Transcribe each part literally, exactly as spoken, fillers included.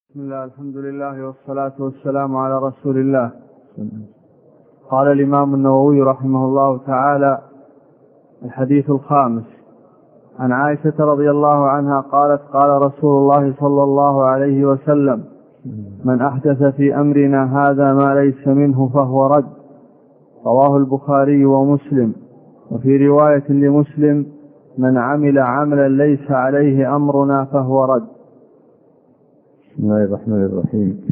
بسم الله، الحمد لله والصلاة والسلام على رسول الله. قال الإمام النووي رحمه الله تعالى: الحديث الخامس عن عائشة رضي الله عنها قالت: قال رسول الله صلى الله عليه وسلم: من أحدث في أمرنا هذا ما ليس منه فهو رد. رواه البخاري ومسلم. وفي رواية لمسلم: من عمل عملا ليس عليه أمرنا فهو رد. بسم الله الرحمن الرحيم.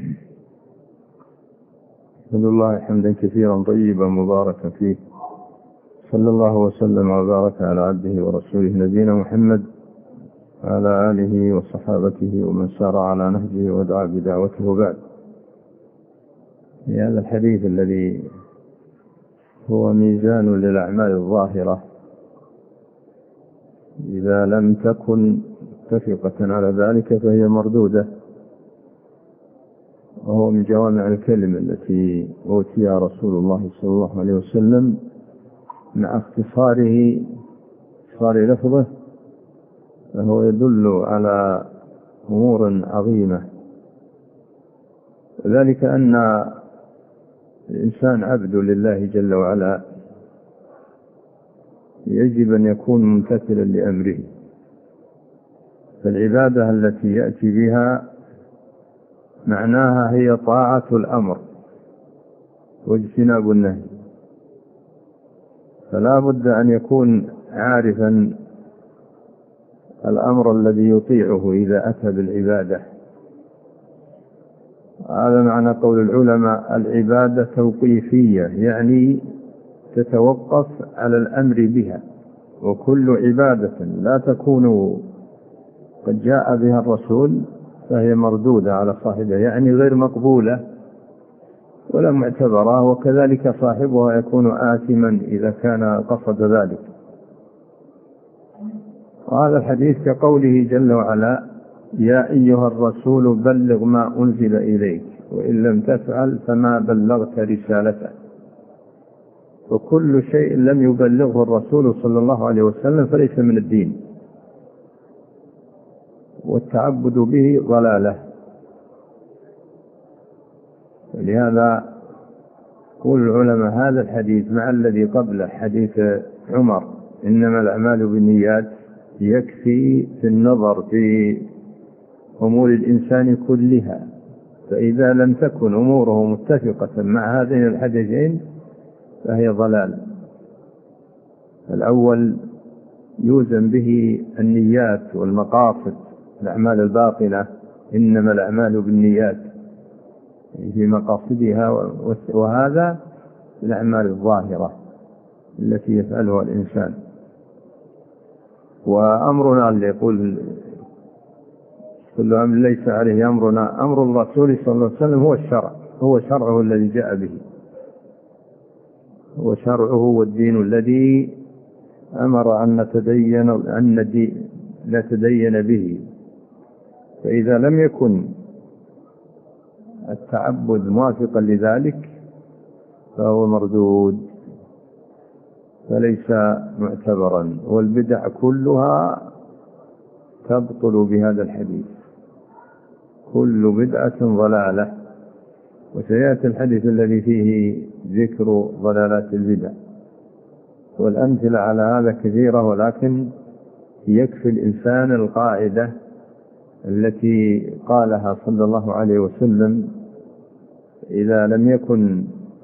الحمد لله حمدا كثيرا طيبا مباركا فيه، صلى الله وسلم وبارك على عبده ورسوله نبينا محمد وعلى آله وصحابته ومن سار على نهجه ودعا بدعوته. بعد، في هذا الحديث الذي هو ميزان للأعمال الظاهرة، إذا لم تكن متفقة على ذلك فهي مردودة، وهو من جوامع الكلم التي أوتيها رسول الله صلى الله عليه وسلم مع اختصاره اختصار لفظه، فهو يدل على أمور عظيمة، ذلك أن الإنسان عبد لله جل وعلا، يجب أن يكون ممتثلا لأمره. فالعبادة التي يأتي بها معناها هي طاعة الأمر واجتناب النهي، فلا بد أن يكون عارفا الأمر الذي يطيعه إذا أتى بالعبادة. هذا معنى قول العلماء: العبادة توقيفية، يعني تتوقف على الأمر بها، وكل عبادة لا تكون قد جاء بها الرسول فهي مردودة على صاحبها، يعني غير مقبولة ولا معتبرة، وكذلك صاحبها يكون آثما إذا كان قصد ذلك. وهذا الحديث كقوله جل وعلا: يا أيها الرسول بلغ ما أنزل إليك وإن لم تفعل فما بلغت رسالته. وكل شيء لم يبلغه الرسول صلى الله عليه وسلم فليس من الدين، والتعبد به ضلالة. لهذا يقول العلماء: هذا الحديث مع الذي قبله حديث عمر إنما الأعمال بالنيات يكفي في النظر في أمور الإنسان كلها، فإذا لم تكن أموره متفقة مع هذين الحديثين فهي ضلال. الأول يوزن به النيات والمقاصد، الأعمال الباطنة إنما الأعمال بالنيات في مقاصدها، وهذا الأعمال الظاهرة التي يفعلها الإنسان. وأمرنا اللي يقول كل أمر ليس عليه أمرنا، أمر الرسول صلى الله عليه وسلم هو الشرع، هو شرعه الذي جاء به، هو شرعه والدين الذي أمر أن نتدين أن نتدين به. فإذا لم يكن التعبد موافقا لذلك فهو مردود، فليس معتبرا. والبدع كلها تبطل بهذا الحديث، كل بدعة ضلالة. وسيأتي الحديث الذي فيه ذكر ضلالات البدع، والأمثلة على هذا كثيرة، ولكن يكفي الإنسان القاعدة التي قالها صلى الله عليه وسلم: إذا لم يكن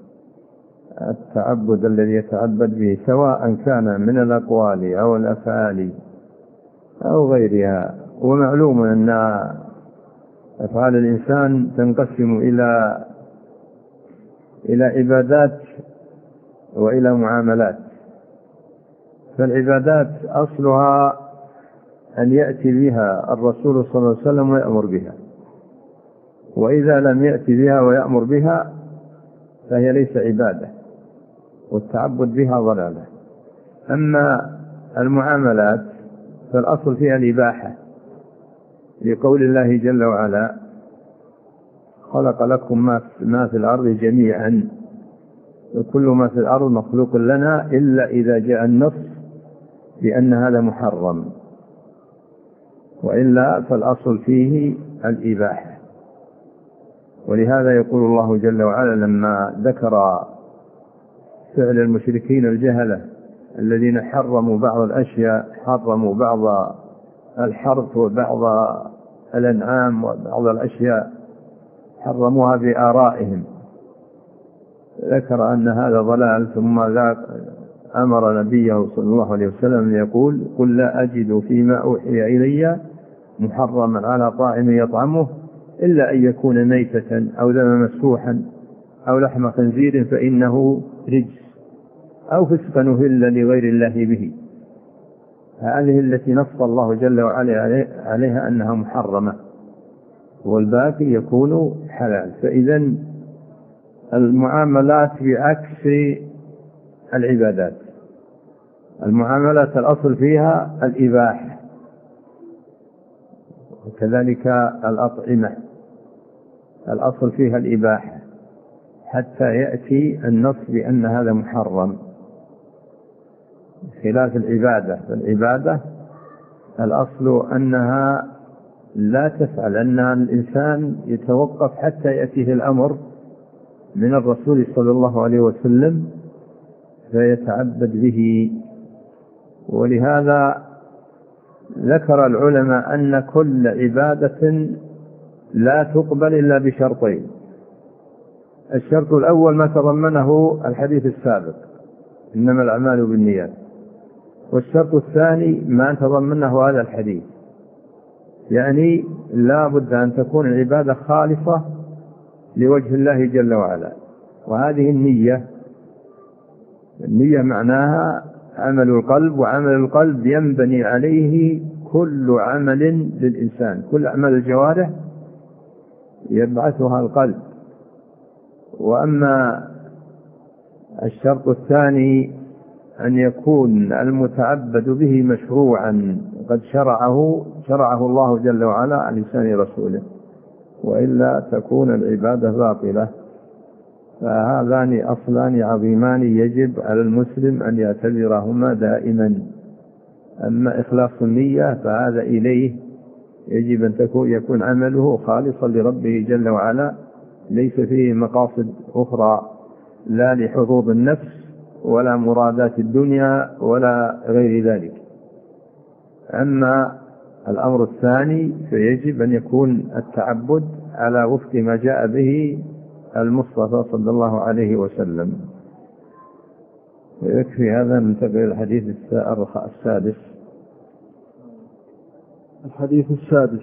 التعبد الذي يتعبد به سواء كان من الأقوال أو الأفعال أو غيرها. ومعلوم أن أفعال الإنسان تنقسم إلى إلى عبادات وإلى معاملات. فالعبادات أصلها أن يأتي بها الرسول صلى الله عليه وسلم ويأمر بها، وإذا لم يأتي بها ويأمر بها فهي ليس عبادة، والتعبد بها ضلالة. أما المعاملات فالأصل فيها الإباحة، لقول الله جل وعلا: خلق لكم ما في الأرض جميعا وكل ما في الأرض مخلوق لنا إلا إذا جاء النص بأن هذا محرم، وإلا فالأصل فيه الإباحة. ولهذا يقول الله جل وعلا لما ذكر فعل المشركين الجهلة الذين حرموا بعض الأشياء، حرموا بعض الحرث وبعض الأنعام وبعض الأشياء حرموها بآرائهم، ذكر أن هذا ضلال، ثم أمر نبيه صلى الله عليه وسلم أن يقول: قل لا أجد فيما أوحي إلي محرما على طاعم يطعمه إلا أن يكون ميتة أو دما مسفوحا أو لحم خنزير فإنه رجس أو فسقا أهل لغير الله به. هذه التي نص الله جل وعلا عليها أنها محرمة، والباقي يكون حلال. فإذا المعاملات بعكس العبادات. المعاملات الأصل فيها الإباحة، وكذلك الأطعمة الأصل فيها الإباحة حتى يأتي النص بأن هذا محرم، خلاف العبادة. فالعبادة الأصل أنها لا تفعل، أن الإنسان يتوقف حتى يأتيه الأمر من الرسول صلى الله عليه وسلم فيتعبد به. ولهذا ذكر العلماء أن كل عبادة لا تقبل إلا بشرطين. الشرط الأول ما تضمنه الحديث السابق: إنما الأعمال بالنيات. والشرط الثاني ما تضمنه هذا الحديث، يعني لا بد أن تكون العبادة خالصة لوجه الله جل وعلا. وهذه النية، النية معناها عمل القلب، وعمل القلب ينبني عليه كل عمل للإنسان، كل أعمال الجوارح يبعثها القلب. وأما الشرط الثاني أن يكون المتعبد به مشروعا قد شرعه شرعه الله جل وعلا عن لسان رسوله، وإلا تكون العبادة باطلة. فهذان أصلان عظيمان يجب على المسلم أن يعتبرهما دائما. أما إخلاص النية فهذا إليه يجب أن تكون يكون عمله خالصا لربه جل وعلا، ليس فيه مقاصد أخرى، لا لحظوظ النفس ولا مرادات الدنيا ولا غير ذلك. أما الأمر الثاني فيجب أن يكون التعبد على وفق ما جاء به المصطفى صلى الله عليه وسلم. ويكفي هذا. ننتقل إلى الحديث السادس. الحديث السادس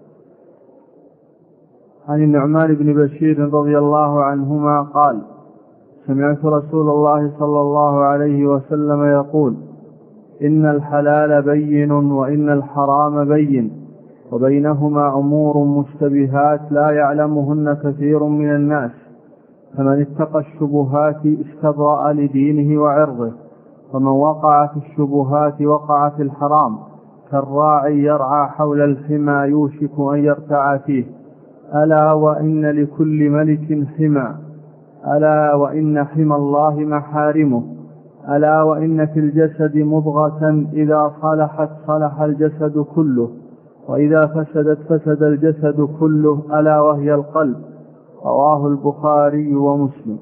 عن النعمان بن بشير رضي الله عنهما قال: سمعت رسول الله صلى الله عليه وسلم يقول: إن الحلال بين وإن الحرام بين وبينهما أمور مشتبهات لا يعلمهن كثير من الناس، فمن اتقى الشبهات استبرأ لدينه وعرضه، ومن وقع في الشبهات وقع في الحرام، كالراعي يرعى حول الحمى يوشك أن يرتع فيه. ألا وإن لكل ملك حمى، ألا وإن حمى الله محارمه، ألا وإن في الجسد مضغة إذا صلحت صلح الجسد كله، وإذا فسدت فسد الجسد كله، ألا وهي القلب. رواه البخاري ومسلم.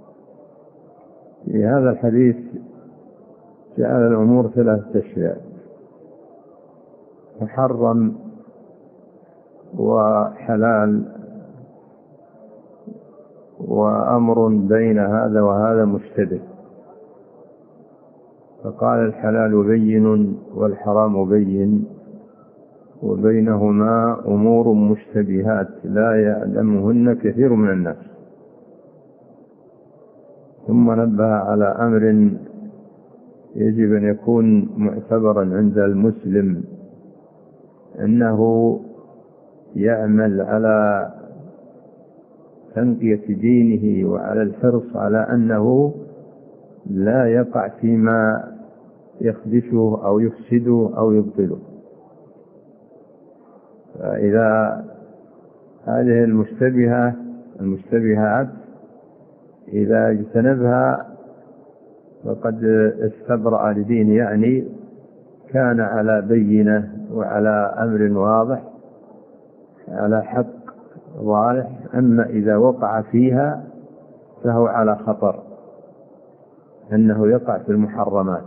في هذا الحديث جعل الأمور ثلاثة أشياء: محرم وحلال وأمر بين هذا وهذا مشتبه. فقال: الحلال بين والحرام بين وبينهما أمور مشتبهات لا يعلمهن كثير من الناس. ثم نبه على أمر يجب أن يكون معتبرا عند المسلم، أنه يعمل على تنقية دينه وعلى الحرص على أنه لا يقع فيما يخدشه أو يفسده أو يبطله. فإذا هذه المشتبهة المشتبهات إذا اجتنبها فقد استبرأ لدينه، يعني كان على بينة وعلى أمر واضح، على حق واضح. أما إذا وقع فيها فهو على خطر أنه يقع في المحرمات.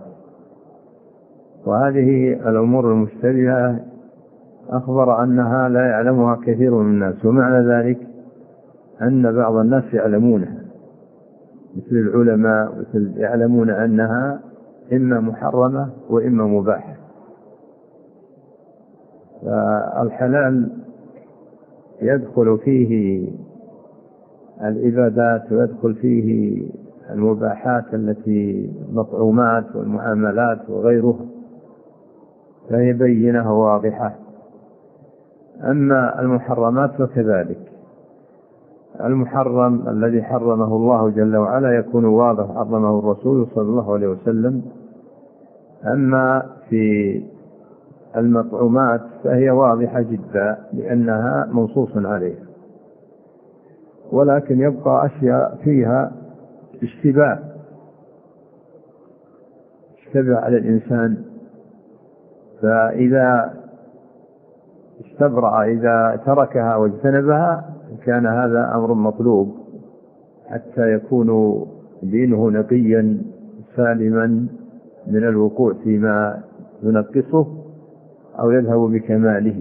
وهذه الأمور المشتبهة أخبر أنها لا يعلمها كثير من الناس، ومعنى ذلك أن بعض الناس يعلمونها مثل العلماء، مثل يعلمون أنها إما محرمة وإما مباحة. فالحلال يدخل فيه العبادات ويدخل فيه المباحات التي مطعومات والمعاملات وغيرها، فهي بينة واضحة. أما المحرمات فكذلك، المحرم الذي حرمه الله جل وعلا يكون واضح، حرمه الرسول صلى الله عليه وسلم. أما في المطعومات فهي واضحة جدا لأنها منصوص عليها، ولكن يبقى أشياء فيها اشتباه اشتبه على الإنسان، فإذا استبرأ إذا تركها واجتنبها كان هذا أمر مطلوب حتى يكون دينه نقيا سالما من الوقوع فيما ينقصه أو يذهب بكماله.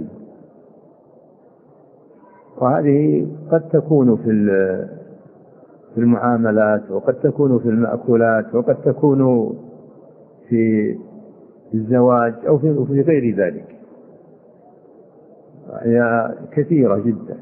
وهذه قد تكون في المعاملات، وقد تكون في المأكولات، وقد تكون في الزواج أو في غير ذلك، هي كثيرة جدا.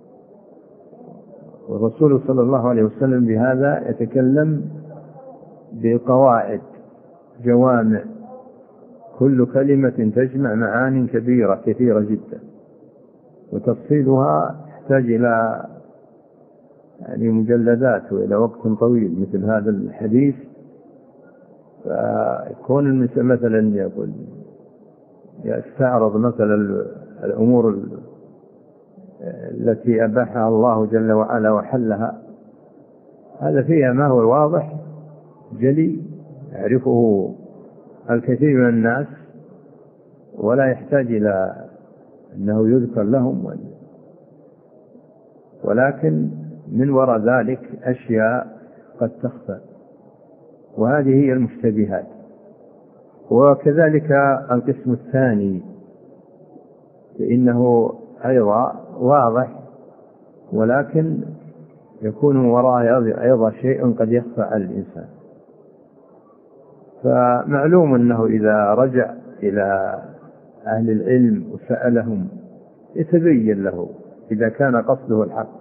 والرسول صلى الله عليه وسلم بهذا يتكلم بقواعد جوامع، كل كلمة تجمع معاني كبيرة كثيرة جدا، وتفصيلها يحتاج إلى يعني مجلدات وإلى وقت طويل مثل هذا الحديث. فيكون مثلا يقول يستعرض مثلا الأمور التي أباحها الله جل وعلا وحلها، هذا فيها ما هو واضح جلي يعرفه الكثير من الناس، ولا يحتاج إلى أنه يذكر لهم، ولكن من وراء ذلك أشياء قد تخفى، وهذه هي المشتبهات. وكذلك القسم الثاني فإنه أيضا واضح، ولكن يكون وراءه أيضا شيء قد يخفى على الإنسان. فمعلوم أنه إذا رجع إلى أهل العلم وسألهم يتبين له إذا كان قصده الحق.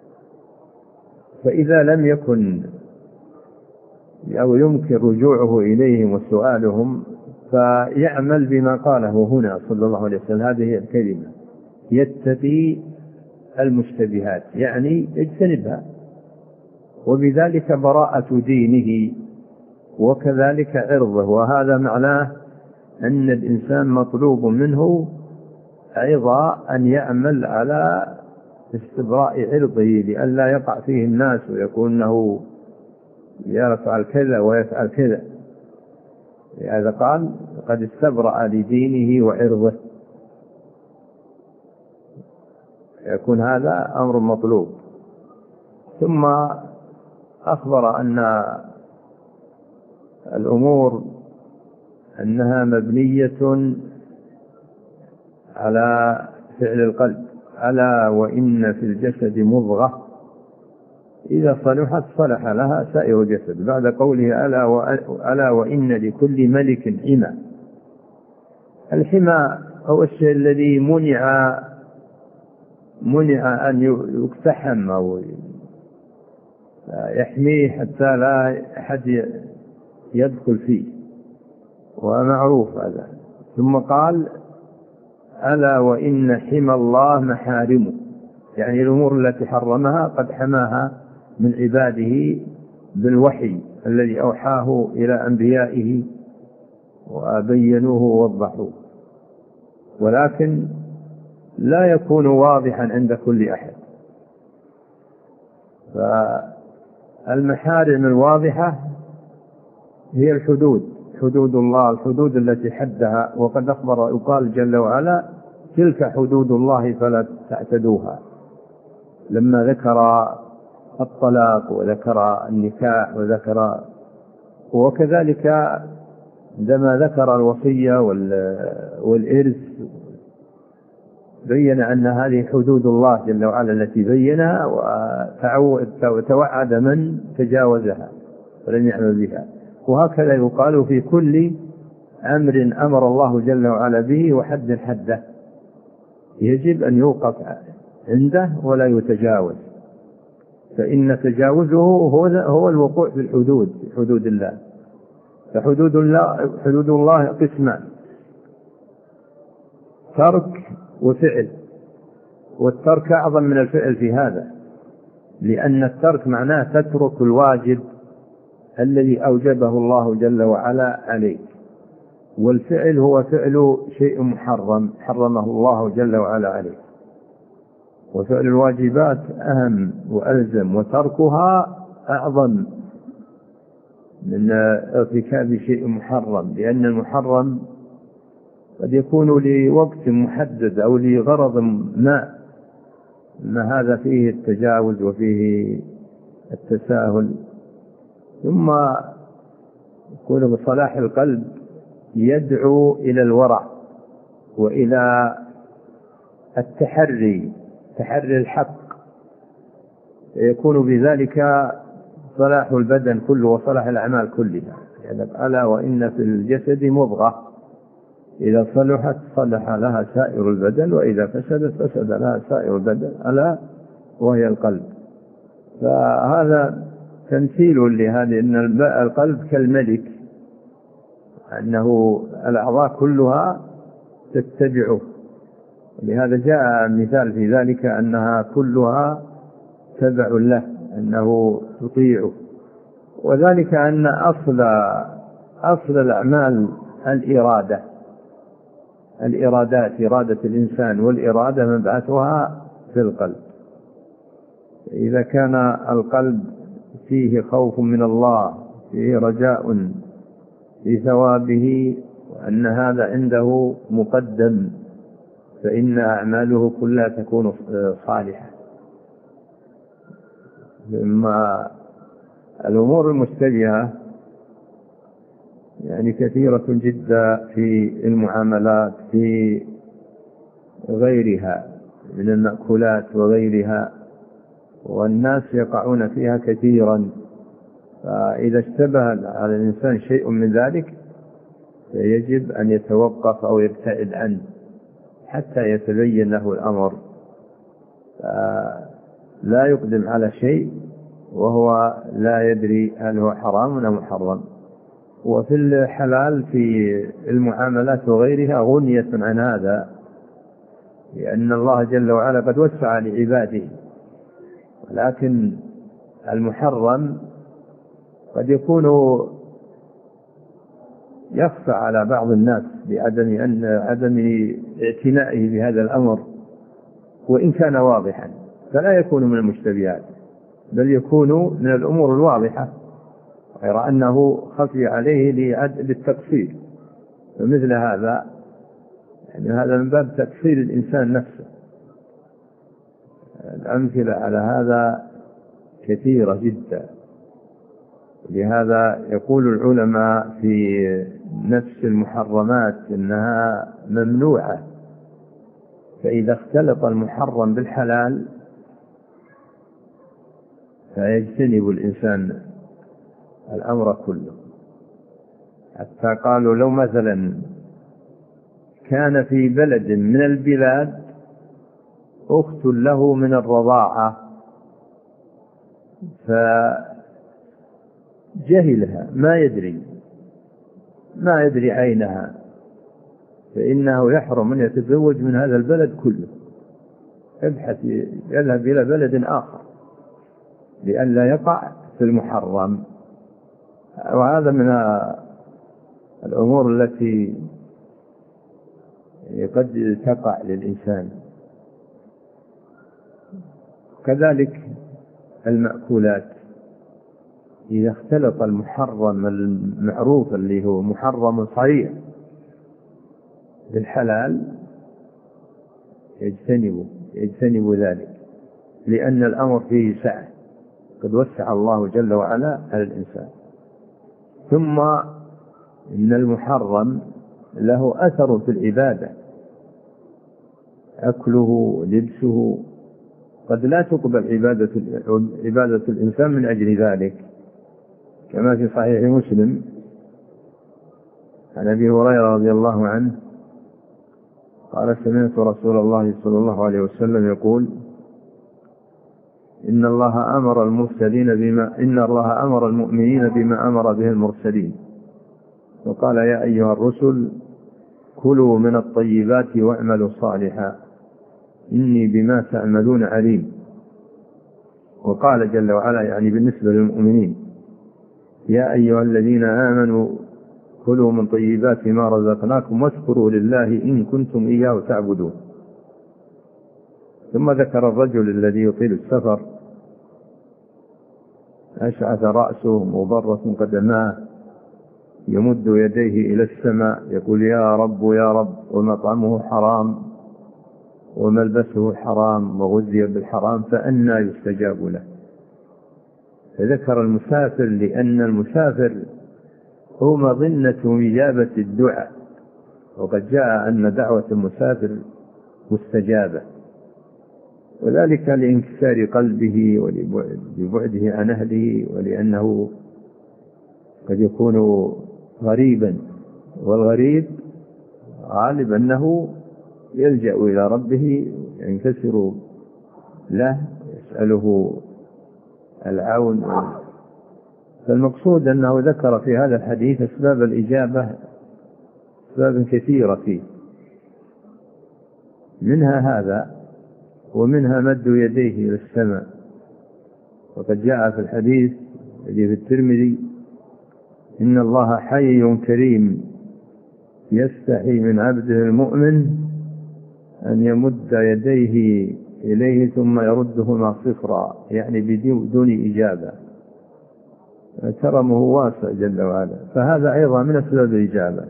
فإذا لم يكن أو يمكن رجوعه إليهم وسؤالهم فيعمل بما قاله هنا صلى الله عليه وسلم، هذه الكلمة يتقي المشتبهات، يعني يجتنبها، وبذلك براءة دينه وكذلك عرضه. وهذا معناه أن الإنسان مطلوب منه أيضا أن يعمل على استبراء عرضه لئلا يقع فيه الناس ويكون له يفعل كذا ويفعل كذا. لهذا قال قد استبرأ لدينه وعرضه، يكون هذا أمر مطلوب. ثم أخبر أن الأمور أنها مبنية على فعل القلب. ألا وإن في الجسد مضغة إذا صلحت صلح لها سائر الجسد، بعد قوله ألا وإن لكل ملك حمى. الحمى هو الشيء الذي منع منع أن يقتحم أو يحميه حتى لا أحد يدخل فيه، ومعروف هذا. ثم قال ألا وإن حمى الله محارمه، يعني الأمور التي حرمها قد حماها من عباده بالوحي الذي أوحاه إلى أنبيائه وبينوه ووضحوه، ولكن لا يكون واضحا عند كل أحد. فالمحارم الواضحة هي الحدود، حدود الله، الحدود التي حدها. وقد أخبر يقال جل وعلا تلك حدود الله فلا تعتدوها. لما ذكر الطلاق وذكر النكاح وذكر، وكذلك عندما ذكر الوصية والإرث بين أن هذه حدود الله جل وعلا التي بينها وتوعد من تجاوزها ولم يعمل بها. وهكذا يقال في كل أمر أمر الله جل وعلا به وحد حده يجب أن يوقف عنده ولا يتجاوز، فإن تجاوزه هو الوقوع في الحدود، في حدود الله. فحدود الله حدود الله قسمان: ترك وفعل، والترك أعظم من الفعل في هذا، لأن الترك معناه تترك الواجب الذي أوجبه الله جل وعلا عليك، والفعل هو فعل شيء محرم حرمه الله جل وعلا عليك. وفعل الواجبات أهم وألزم، وتركها أعظم من ارتكاب شيء محرم، لأن المحرم قد يكون لوقت محدد أو لغرض ما، ما هذا فيه التجاوز وفيه التساهل. ثم يكون بصلاح القلب يدعو إلى الورع وإلى التحري، تحري الحق، يكون بذلك صلاح البدن كله وصلاح الأعمال كلها. يعني ألا وإن في الجسد مضغة إذا صلحت صلح لها سائر البدن، وإذا فسدت فسد لها سائر البدن، ألا وهي القلب. فهذا تمثيل لهذه، أن القلب كالملك، أنه الأعضاء كلها تتبعه. لهذا جاء مثال في ذلك أنها كلها تبع له، أنه تطيعه. وذلك أن أصل أصل الأعمال الإرادة، الإرادات، إرادة الإنسان، والإرادة مبعثها في القلب. إذا كان القلب فيه خوف من الله، فيه رجاء في ثوابه، وأن هذا عنده مقدم، فإن أعماله كلها تكون صالحة. ثم الأمور المشتبهة يعني كثيرة جدا في المعاملات، في غيرها من المأكولات وغيرها، والناس يقعون فيها كثيرا. فإذا اشتبه على الإنسان شيء من ذلك فيجب أن يتوقف أو يبتعد عنه حتى يتبين له الأمر. لا يقدم على شيء وهو لا يدري هل هو حرام أو محرم. وفي الحلال في المعاملات وغيرها غنية عن هذا، لأن الله جل وعلا قد وسع لعباده، ولكن المحرم قد يكون يخفى على بعض الناس بعدم أن عدم اعتنائه بهذا الأمر، وإن كان واضحا فلا يكون من المشتبهات، بل يكون من الأمور الواضحة، غير أنه خفي عليه للتقصير. فمثل هذا يعني هذا من باب تقصير الإنسان نفسه. الأمثلة على هذا كثيرة جدا. لهذا يقول العلماء في نفس المحرمات إنها ممنوعة، فإذا اختلط المحرم بالحلال فيجتنب الإنسان الأمر كله. حتى قالوا لو مثلا كان في بلد من البلاد أخت له من الرضاعة فجهلها، ما يدري ما يدري عينها، فإنه يحرم أن يتزوج من هذا البلد كله، يبحث يذهب إلى بلد آخر لئلا يقع في المحرم. وهذا من الأمور التي قد تقع للإنسان. كذلك المأكولات، إذا اختلط المحرم المعروف اللي هو محرم صريح بالحلال يجتنب يجتنب ذلك، لأن الأمر فيه سعة، قد وسع الله جل وعلا على الإنسان. ثم إن المحرم له أثر في العبادة، أكله لبسه، قد لا تقبل عبادة, عبادة الإنسان من أجل ذلك، كما في صحيح مسلم عن أبي هريرة رضي الله عنه قال سمعت رسول الله صلى الله عليه وسلم يقول إن الله أمر المرسلين بما إن الله أمر المؤمنين بما أمر به المرسلين، وقال يا أيها الرسل كلوا من الطيبات واعملوا صالحا إني بما تعملون عليم. وقال جل وعلا يعني بالنسبة للمؤمنين يا أيها الذين آمنوا كلوا من طيبات ما رزقناكم واشكروا لله إن كنتم إياه تعبدون. ثم ذكر الرجل الذي يطيل السفر أشعث رأسه مضرة قدماه يمد يديه إلى السماء يقول يا رب يا رب، ومطعمه حرام وملبسه حرام وغذي بالحرام فأنى يستجاب له. فذكر المسافر لأن المسافر هو مظنة إجابة الدعاء، وقد جاء أن دعوة المسافر مستجابة، وذلك لانكسار قلبه ولبعده عن أهله، ولأنه قد يكون غريبا، والغريب غالب أنه يلجأ إلى ربه ينكسر له يسأله العون. فالمقصود أنه ذكر في هذا الحديث أسباب الإجابة، أسباب كثيرة فيه، منها هذا ومنها مد يديه إلى السماء. وقد جاء في الحديث الذي في الترمذي إن الله حي كريم يستحي من عبده المؤمن أن يمد يديه إليه ثم يردهما صفرا، يعني بدون إجابة، كرمه واسع جل وعلا. فهذا أيضا من أسباب الإجابة.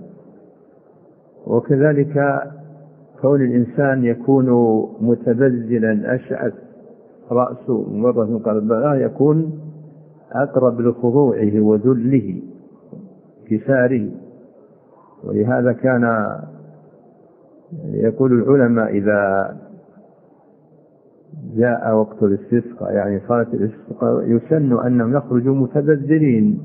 وكذلك كون الإنسان يكون متبذلا أشعث رأسه مرة قلبه يكون أقرب لخضوعه وذله كساره. ولهذا كان يقول العلماء إذا جاء وقت الاستسقاء يعني صلاة الاستسقاء يسن أنهم يخرجوا متبذلين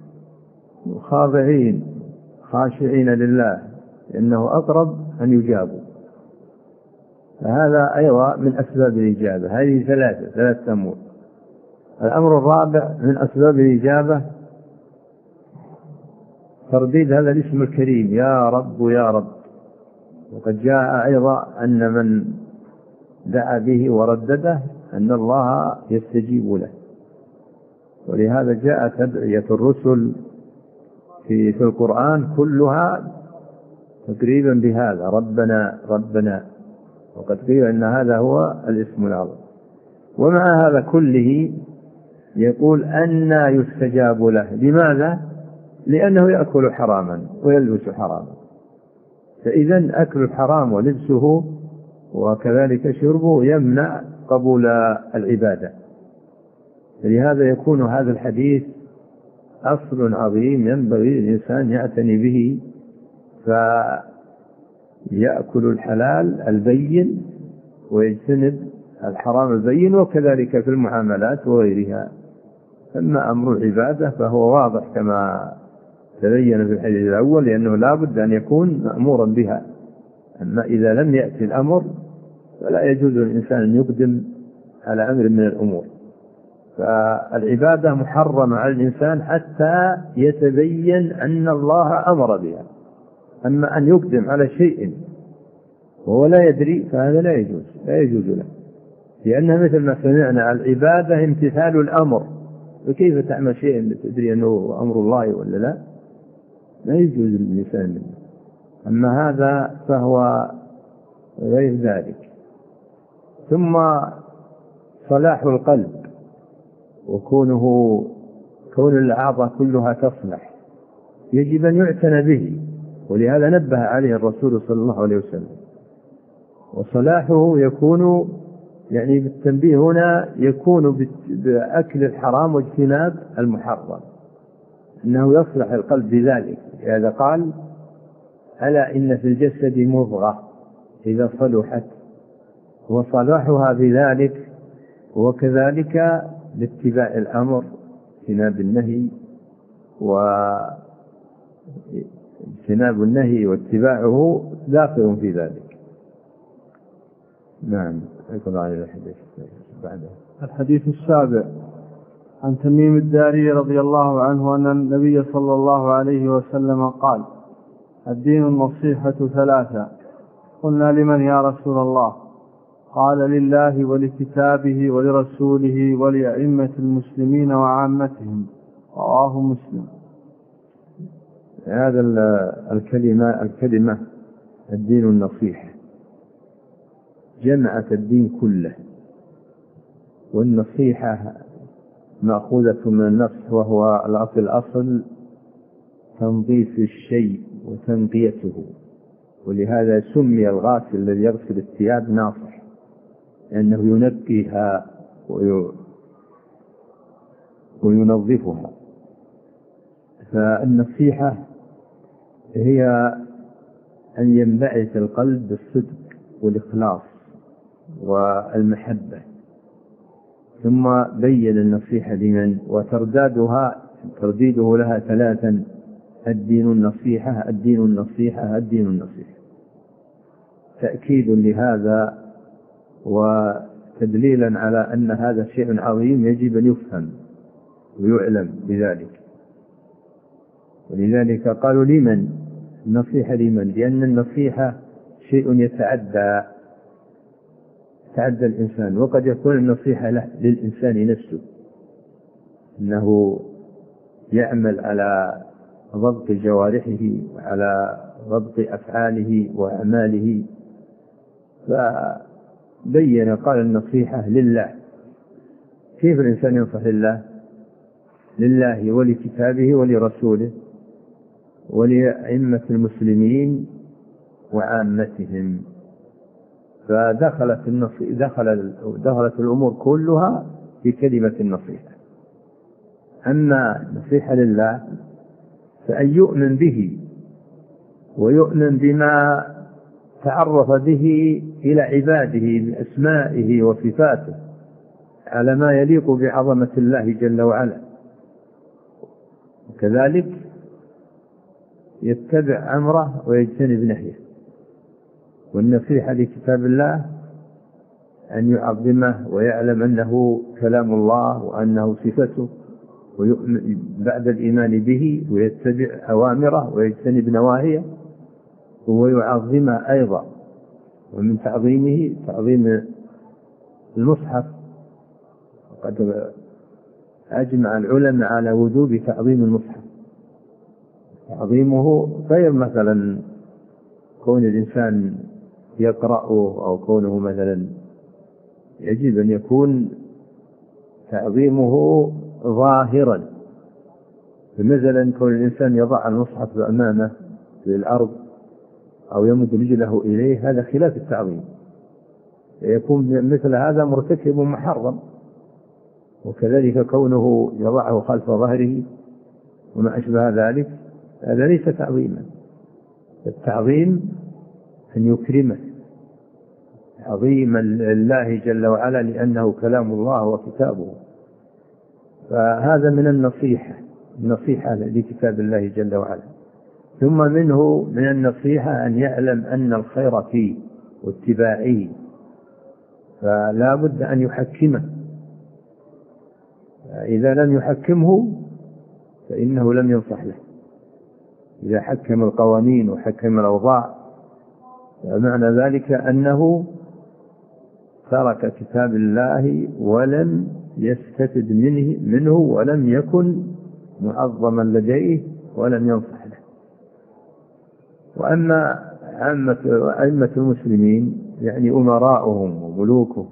خاضعين خاشعين لله، لأنه أقرب أن يجابوا. فهذا أيضا من أسباب الإجابة. هذه ثلاثة ثلاثة أمور. الأمر الرابع من أسباب الإجابة ترديد هذا الاسم الكريم يا رب يا رب. وقد جاء أيضا أن من دعا به وردده أن الله يستجيب له. ولهذا جاء تدعية الرسل في, في القرآن كلها تقريبا بهذا ربنا ربنا، وقد قيل أن هذا هو الاسم العظيم. ومع هذا كله يقول أنى يستجاب له. لماذا؟ لأنه يأكل حراما ويلبس حراما. فإذا أكل الحرام ولبسه وكذلك شربه يمنع قبول العبادة. فلهذا يكون هذا الحديث أصل عظيم ينبغي الإنسان يعتني به، فيأكل الحلال البين ويجتنب الحرام البين، وكذلك في المعاملات وغيرها. أما أمر العبادة فهو واضح كما تبين في الحديث الأول، لأنه لا بد أن يكون مأمورا بها. أما إذا لم يأتي الأمر فلا يجوز للإنسان أن يقدم على أمر من الأمور. فالعبادة محرمة على الإنسان حتى يتبين أن الله أمر بها. أما أن يقدم على شيء وهو لا يدري فهذا لا يجوز لا يجوز له، لأنها مثل ما سمعنا العبادة امتثال الأمر. وكيف تعمل شيء تدري أنه أمر الله ولا لا؟ لا يجوز للإنسان منه. أما هذا فهو غير ذلك. ثم صلاح القلب وكونه كون الأعضاء كلها تصلح يجب أن يعتنى به، ولهذا نبه عليه الرسول صلى الله عليه وسلم. وصلاحه يكون يعني بالتنبيه هنا يكون بأكل الحرام واجتناب المحرم، أنه يصلح القلب بذلك. هذا قال: ألا إن في الجسد مضغة إذا صلحت وصلاحها بذلك، وكذلك لاتباع الأمر اجتناب النهي، واجتناب النهي واتباعه داخل في ذلك. نعم. يقول عليه الحديث بعده. الحديث السابع عن تميم الداري رضي الله عنه أن النبي صلى الله عليه وسلم قال: الدين النصيحة ثلاثة. قلنا: لمن يا رسول الله؟ قال: لله ولكتابه ولرسوله ولأئمة المسلمين وعامتهم. رواه مسلم. هذا الكلمة الكلمة الدين النصيحة جمعت الدين كله، والنصيحة مأخوذة من النصح، وهو الأصل الأصل تنظيف الشيء وتنقيته، ولهذا سمي الغاسل الذي يغسل الثياب ناصح، لأنه ينقيها وينظفها. فالنصيحة هي أن ينبعث القلب بالصدق والإخلاص والمحبة. ثم بين النصيحة لمن، وتردادها ترديده لها ثلاثا: الدين النصيحة، الدين النصيحة، الدين النصيحة، تأكيد لهذا وتدليلا على أن هذا شيء عظيم يجب أن يفهم ويعلم بذلك. ولذلك قالوا لمن النصيحة، لمن؟ لأن النصيحة شيء يتعدى تعدى الإنسان، وقد يكون النصيحة له للإنسان نفسه، أنه يعمل على ضبط جوارحه وعلى ضبط أفعاله وأعماله، فبين قال النصيحة لله. كيف الإنسان ينصح لله؟ لله ولكتابه ولرسوله ولأئمة المسلمين وعامتهم. فدخلت دخل دخلت الأمور كلها في كلمة النصيحة. أما النصيحة لله فأن يؤمن به ويؤمن بما تعرف به إلى عباده بأسمائه وصفاته على ما يليق بعظمة الله جل وعلا، وكذلك يتبع أمره ويجتنب نهيه. والنصيحة لكتاب الله أن يعظمه ويعلم أنه كلام الله وأنه صفته، بعد الإيمان به ويتبع أوامره ويجتنب نواهيه، ويعظمه أيضا. ومن تعظيمه تعظيم المصحف، وقد أجمع العلماء على وجوب تعظيم المصحف. تعظيمه غير مثلا كون الإنسان يقرأه أو كونه مثلا، يجب أن يكون تعظيمه ظاهرا. فمثلا كون الإنسان يضع المصحف أمامه في الأرض أو يمد رجله إليه، هذا خلاف التعظيم، يكون مثل هذا مرتكب محرم. وكذلك كونه يضعه خلف ظهره وما أشبه ذلك، هذا ليس تعظيما. التعظيم أن يكرمه، عظيم الله جل وعلا لأنه كلام الله وكتابه. فهذا من النصيحة، النصيحة لكتاب الله جل وعلا. ثم منه من النصيحة أن يعلم أن الخير فيه واتباعه، فلا بد أن يحكمه. إذا لم يحكمه فإنه لم ينصح له. إذا حكم القوانين وحكم الأوضاع فمعنى ذلك أنه ترك كتاب الله ولم يستفد منه, منه ولم يكن معظما لديه ولم ينصح له. وأما أئمة المسلمين يعني أمراؤهم وملوكهم،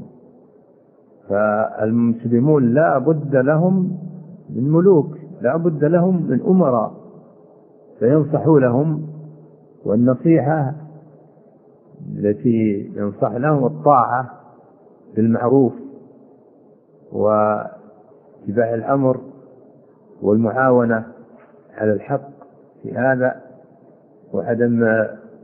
فالمسلمون لا بد لهم من ملوك، لا بد لهم من أمراء فينصحوا لهم. والنصيحة التي ينصح لهم الطاعة بالمعروف واتباع الأمر والمعاونة على الحق في هذا، وعدم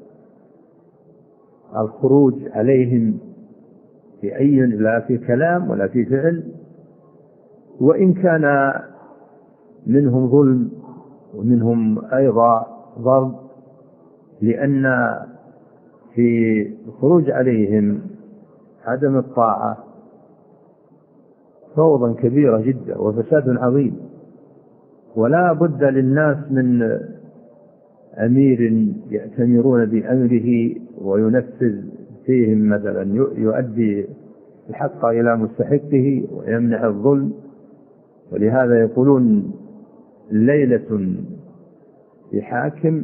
الخروج عليهم في أي لا في كلام ولا في فعل، وإن كان منهم ظلم ومنهم أيضا ضرب، لأن في الخروج عليهم عدم الطاعة فوضى كبيرة جدا وفساد عظيم. ولا بد للناس من أمير يأتمرون بأمره وينفذ فيهم، مثلا يؤدي الحق إلى مستحقه ويمنع الظلم. ولهذا يقولون ليلة بحاكم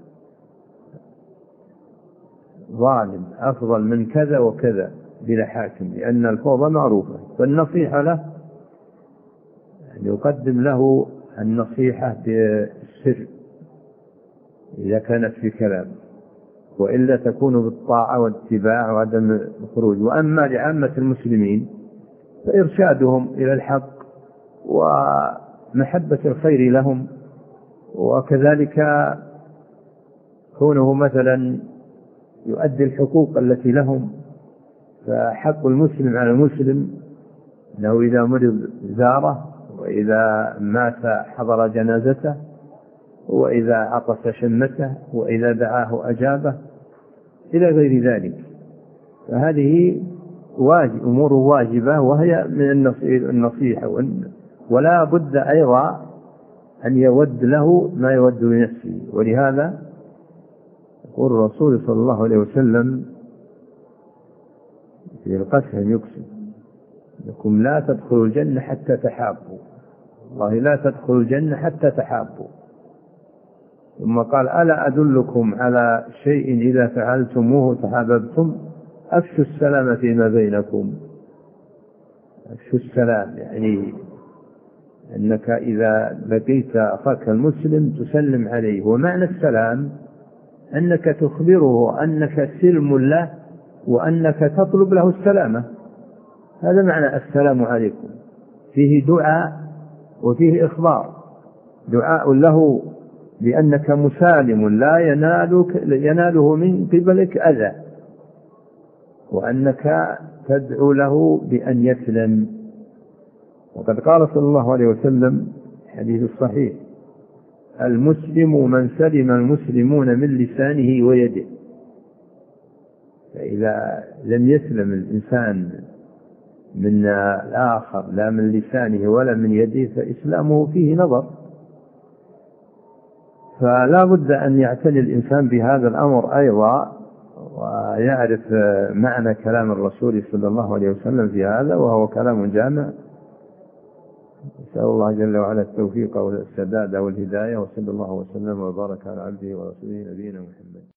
ظالم أفضل من كذا وكذا بلا حاكم، لأن الفوضى معروفة. فالنصيحة له أن يقدم له النصيحة بالسر إذا كانت في كلام، وإلا تكون بالطاعة والاتباع وعدم الخروج. وأما لعامة المسلمين فإرشادهم إلى الحق ومحبة الخير لهم، وكذلك كونه مثلا يؤدي الحقوق التي لهم. فحق المسلم على المسلم أنه إذا مرض زاره، وإذا مات حضر جنازته، وإذا عطس شمته، وإذا دعاه أجابه، إلى غير ذلك. فهذه واجب أمور واجبة، وهي من النصيحة. ولا بد أيضا أن يود له ما يود لنفسه. ولهذا يقول الرسول صلى الله عليه وسلم في القسم يقسم لكم لا تدخلوا الجنة حتى تحابوا، والله لا تدخلوا الجنة حتى تحابوا. ثم قال ألا أدلكم على شيء إذا فعلتموه تحاببتم؟ أفشوا السلام فيما بينكم. أفشوا السلام يعني أنك إذا لقيت أخاك المسلم تسلم عليه. ومعنى السلام أنك تخبره أنك سلم له وأنك تطلب له السلامة. هذا معنى السلام عليكم. فيه دعاء وفيه إخبار. دعاء له بأنك مسالم لا ينالك يناله من قبلك أذى، وأنك تدعو له بأن يسلم. وقد قال صلى الله عليه وسلم حديث الصحيح: المسلم من سلم المسلمون من لسانه ويده. فإذا لم يسلم الإنسان من الآخر لا من لسانه ولا من يده فإسلامه فيه نظر. فلا بد أن يعتني الإنسان بهذا الأمر أيضا، ويعرف معنى كلام الرسول صلى الله عليه وسلم في هذا، وهو كلام جامع. نسأل الله جل وعلا التوفيق والسداد والهداية، وصلى الله وسلم وبارك على عبده ورسوله نبينا محمد.